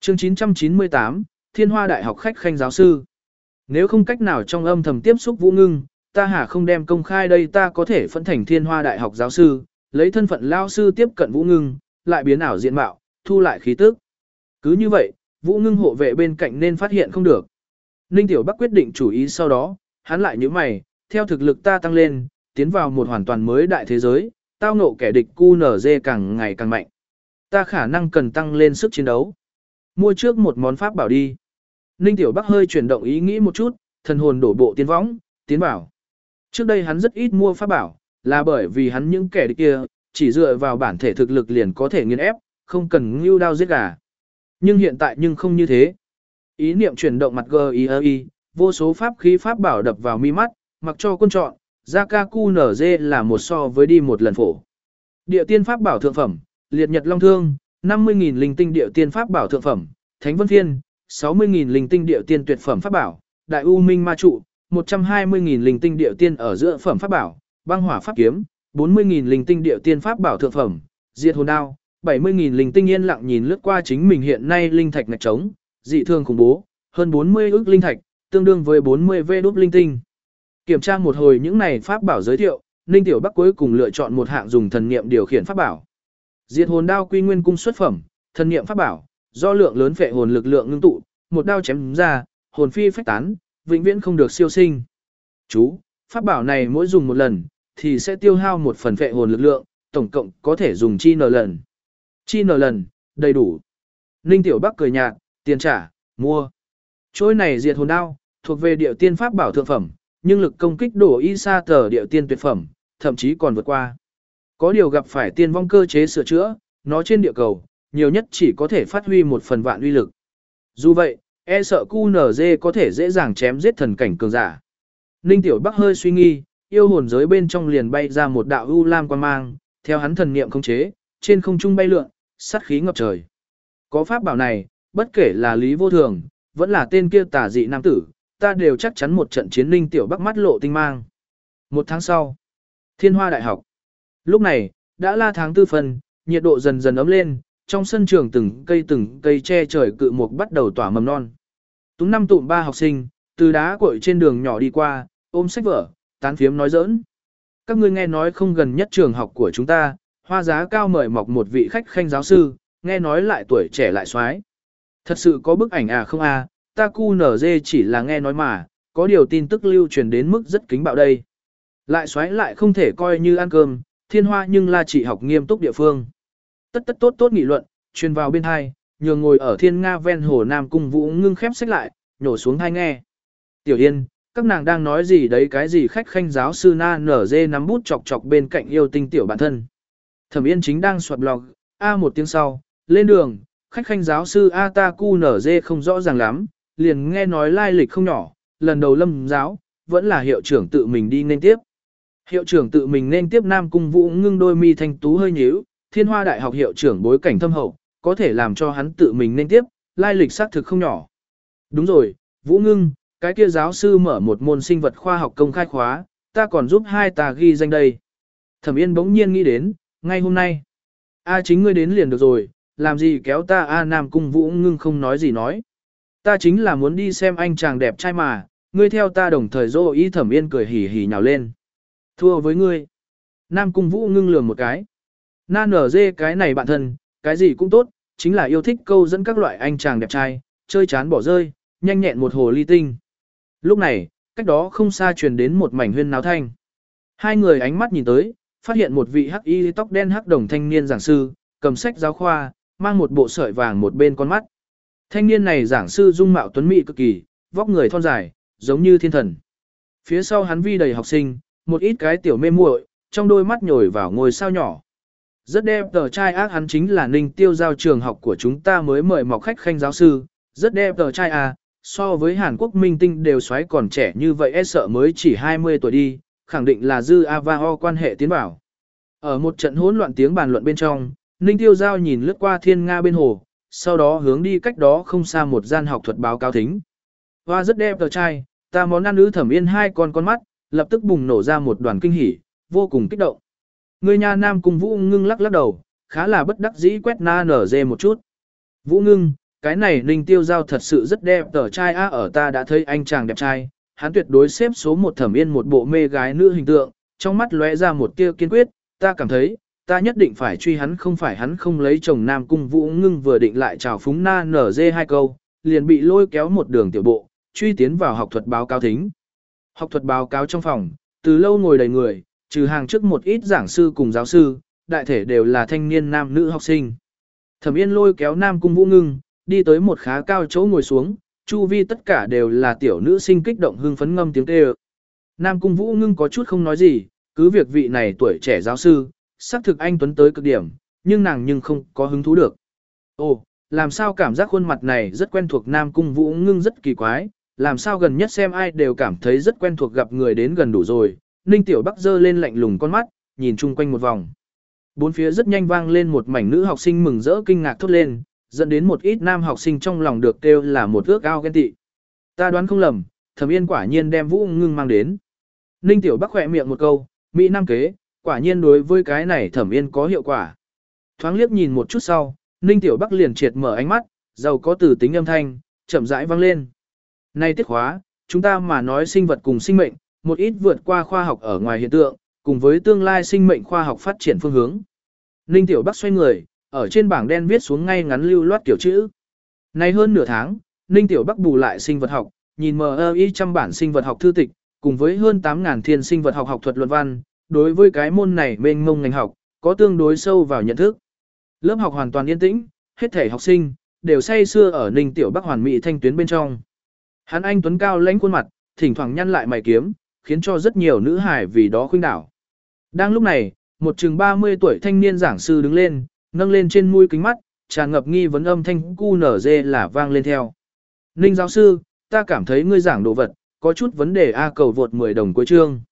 Chương 998, Thiên Hoa Đại học khách khanh giáo sư. Nếu không cách nào trong âm thầm tiếp xúc Vũ Ngưng, ta hả không đem công khai đây, ta có thể phẫn thành Thiên Hoa Đại học giáo sư, lấy thân phận lao sư tiếp cận Vũ Ngưng, lại biến ảo diện mạo, thu lại khí tức. Cứ như vậy, Vũ Ngưng hộ vệ bên cạnh nên phát hiện không được. Ninh Tiểu Bắc quyết định chủ ý, sau đó, hắn lại nhíu mày, theo thực lực ta tăng lên, tiến vào một hoàn toàn mới đại thế giới, tao ngộ kẻ địch QNZ càng ngày càng mạnh. Ta khả năng cần tăng lên sức chiến đấu. Mua trước một món pháp bảo đi. Ninh Tiểu Bắc hơi chuyển động ý nghĩ một chút, thần hồn đổ bộ tiến võng, tiến bảo. Trước đây hắn rất ít mua pháp bảo, là bởi vì hắn những kẻ địch kia, chỉ dựa vào bản thể thực lực liền có thể nghiền ép, không cần ngưu đao giết gà. Nhưng hiện tại nhưng không như thế. Ý niệm chuyển động mặt GII, vô số pháp khí pháp bảo đập vào mi mắt, mặc cho quân chọn, JKQNZ là một so với đi một lần phổ. Địa tiên pháp bảo thượng phẩm, liệt nhật long thương, 50.000 linh tinh địa tiên pháp bảo thượng phẩm, thánh vân phiên, 60.000 linh tinh địa tiên tuyệt phẩm pháp bảo, đại u minh ma trụ, 120.000 linh tinh địa tiên ở giữa phẩm pháp bảo, băng hỏa pháp kiếm, 40.000 linh tinh địa tiên pháp bảo thượng phẩm, diệt hồn đao, 70.000 linh tinh yên lặng nhìn lướt qua chính mình hiện nay linh thạch ngạch trống, dị thường khủng bố, hơn 40 ức linh thạch, tương đương với 40 v đúp linh tinh. Kiểm tra một hồi những này pháp bảo giới thiệu, Ninh Tiểu Bắc cuối cùng lựa chọn một hạng dùng thần niệm điều khiển pháp bảo. Diệt hồn đao quy nguyên cung xuất phẩm, thần niệm pháp bảo, do lượng lớn phệ hồn lực lượng ngưng tụ, một đao chém ra, hồn phi phách tán, vĩnh viễn không được siêu sinh. Chú, pháp bảo này mỗi dùng một lần thì sẽ tiêu hao một phần phệ hồn lực lượng, tổng cộng có thể dùng chi n lần. Chi n lần, đầy đủ. Ninh Tiểu Bắc cười nhạt, tiền trả, mua. Trôi này diệt hồn đao, thuộc về địa tiên pháp bảo thượng phẩm, nhưng lực công kích đổ y sa tờ địa tiên tuyệt phẩm, thậm chí còn vượt qua. Có điều gặp phải tiên vong cơ chế sửa chữa, nó trên địa cầu, nhiều nhất chỉ có thể phát huy một phần vạn uy lực. Dù vậy, e sợ QNZ có thể dễ dàng chém giết thần cảnh cường giả. Ninh Tiểu Bắc hơi suy nghi, yêu hồn giới bên trong liền bay ra một đạo u lam quang mang, theo hắn thần niệm khống chế, trên không trung bay lượn, sát khí ngập trời. Có pháp bảo này, bất kể là Lý Vô Thường, vẫn là tên kia tà dị nam tử, ta đều chắc chắn một trận chiến. Ninh Tiểu Bắc mắt lộ tinh mang. Một tháng sau, Thiên Hoa Đại học. Lúc này, đã là tháng 4 phần, nhiệt độ dần dần ấm lên, trong sân trường từng cây che trời cự mục bắt đầu tỏa mầm non. Túng năm tụm ba học sinh, từ đá cội trên đường nhỏ đi qua, ôm sách vở, tán phiếm nói giỡn. Các ngươi nghe nói không gần nhất trường học của chúng ta, hoa giá cao mời mọc một vị khách khanh giáo sư, nghe nói lại tuổi trẻ lại xoái. Thật sự có bức ảnh à không à, ta QNZ chỉ là nghe nói mà, có điều tin tức lưu truyền đến mức rất kính bạo đây. Lại xoái lại không thể coi như ăn cơm, Thiên Hoa nhưng là chỉ học nghiêm túc địa phương. Tất tốt nghị luận, truyền vào bên hai, nhường ngồi ở Thiên Nga ven hồ Nam Cung Vũ Ngưng khép sách lại, nhổ xuống hai nghe. Tiểu Yên, các nàng đang nói gì đấy, cái gì khách khanh giáo sư na nở dê nắm bút chọc chọc bên cạnh yêu tinh tiểu bản thân. Thẩm Yên chính đang soạt blog, một tiếng sau, lên đường, khách khanh giáo sư ta QNZ không rõ ràng lắm, liền nghe nói lai lịch không nhỏ, lần đầu lâm giáo, vẫn là hiệu trưởng tự mình đi nên tiếp. Hiệu trưởng tự mình nên tiếp Nam Cung Vũ Ngưng đôi mi thanh tú hơi nhíu, Thiên Hoa Đại học hiệu trưởng bối cảnh thâm hậu, có thể làm cho hắn tự mình nên tiếp, lai lịch xác thực không nhỏ. Đúng rồi, Vũ Ngưng, cái kia giáo sư mở một môn sinh vật khoa học công khai khóa, ta còn giúp hai ta ghi danh đây. Thẩm Yên bỗng nhiên nghĩ đến, ngay hôm nay. Chính ngươi đến liền được rồi, làm gì kéo ta Nam Cung Vũ Ngưng không nói gì nói. Ta chính là muốn đi xem anh chàng đẹp trai mà, ngươi theo ta đồng thời dô ý. Thẩm Yên cười hì hì nhào lên. Thua với ngươi. Nam Cung Vũ Ngưng lườm một cái. Na nở dê cái này bạn thân, cái gì cũng tốt, chính là yêu thích câu dẫn các loại anh chàng đẹp trai, chơi chán bỏ rơi, nhanh nhẹn một hồ ly tinh. Lúc này, cách đó không xa truyền đến một mảnh huyên náo thanh. Hai người ánh mắt nhìn tới, phát hiện một vị hắc y tóc đen hắc đồng thanh niên giảng sư, cầm sách giáo khoa, mang một bộ sợi vàng một bên con mắt. Thanh niên này giảng sư dung mạo tuấn mỹ cực kỳ, vóc người thon dài, giống như thiên thần. Phía sau hắn vi đầy học sinh, một ít cái tiểu mê muội, trong đôi mắt nhồi vào ngôi sao nhỏ. Rất đẹp tờ trai ác, hắn chính là Ninh Tiêu Giao trường học của chúng ta mới mời mọc khách khanh giáo sư, rất đẹp tờ trai à, so với Hàn Quốc minh tinh đều xoáy còn trẻ như vậy e sợ mới chỉ 20 tuổi đi, khẳng định là dư Avao quan hệ tiến bảo. Ở một trận hỗn loạn tiếng bàn luận bên trong, Ninh Tiêu Giao nhìn lướt qua Thiên Nga bên hồ, sau đó hướng đi cách đó không xa một gian học thuật báo cáo thính. Hoa rất đẹp tờ trai, ta món ăn ứ. Thẩm Yên hai con mắt, lập tức bùng nổ ra một đoàn kinh hỉ, vô cùng kích động. Người nhà Nam Cung Vũ Ngưng lắc lắc đầu, khá là bất đắc dĩ quét na nở dê một chút. Vũ Ngưng, cái này Ninh Tiêu Giao thật sự rất đẹp tờ trai á, ở ta đã thấy anh chàng đẹp trai, hắn tuyệt đối xếp số một Thẩm Yên một bộ mê gái nữ hình tượng, trong mắt lóe ra một tia kiên quyết, ta cảm thấy, ta nhất định phải truy hắn, không phải hắn không lấy chồng. Nam Cung Vũ Ngưng vừa định lại chào phúng na nở dê hai câu, liền bị lôi kéo một đường tiểu bộ, truy tiến vào học thuật báo cáo thính. Học thuật báo cáo trong phòng, từ lâu ngồi đầy người, trừ hàng trước một ít giảng sư cùng giáo sư, đại thể đều là thanh niên nam nữ học sinh. Thẩm Yên lôi kéo Nam Cung Vũ Ngưng, đi tới một khá cao chỗ ngồi xuống, chu vi tất cả đều là tiểu nữ sinh kích động hưng phấn ngâm tiếng kêu. Nam Cung Vũ Ngưng có chút không nói gì, cứ việc vị này tuổi trẻ giáo sư, xác thực anh tuấn tới cực điểm, nhưng nàng nhưng không có hứng thú được. Ồ, làm sao cảm giác khuôn mặt này rất quen thuộc. Nam Cung Vũ Ngưng rất kỳ quái, làm sao gần nhất xem ai đều cảm thấy rất quen thuộc, gặp người đến gần đủ rồi. Ninh Tiểu Bắc giơ lên lạnh lùng con mắt, nhìn chung quanh một vòng. Bốn phía rất nhanh vang lên một mảnh nữ học sinh mừng rỡ kinh ngạc thốt lên, dẫn đến một ít nam học sinh trong lòng được kêu là một ước ao ghen tị. Ta đoán không lầm, Thẩm Yên quả nhiên đem Vũ Ngưng mang đến. Ninh Tiểu Bắc khỏe miệng một câu, mỹ nam kế, quả nhiên đối với cái này Thẩm Yên có hiệu quả. Thoáng liếc nhìn một chút sau, Ninh Tiểu Bắc liền triệt mở ánh mắt, giàu có từ tính âm thanh, chậm rãi vang lên. Này tiết khóa, chúng ta mà nói sinh vật cùng sinh mệnh, một ít vượt qua khoa học ở ngoài hiện tượng, cùng với tương lai sinh mệnh khoa học phát triển phương hướng. Ninh Tiểu Bắc xoay người, ở trên bảng đen viết xuống ngay ngắn lưu loát kiểu chữ. Nay hơn nửa tháng, Ninh Tiểu Bắc bù lại sinh vật học, nhìn MI trăm bản sinh vật học thư tịch, cùng với hơn 8.000 thiên sinh vật học học thuật luận văn, đối với cái môn này mênh mông ngành học, có tương đối sâu vào nhận thức. Lớp học hoàn toàn yên tĩnh, hết thể học sinh đều say sưa ở Ninh Tiểu Bắc hoàn mỹ thanh tuyến bên trong. Hắn anh tuấn cao lãnh khuôn mặt, thỉnh thoảng nhăn lại mày kiếm, khiến cho rất nhiều nữ hài vì đó khuynh đảo. Đang lúc này, một chừng 30 tuổi thanh niên giảng sư đứng lên, nâng lên trên mũi kính mắt, tràn ngập nghi vấn âm thanh QNZ là vang lên theo. Ninh giáo sư, ta cảm thấy ngươi giảng đồ vật, có chút vấn đề A, cầu vượt 10 đồng cuối chương.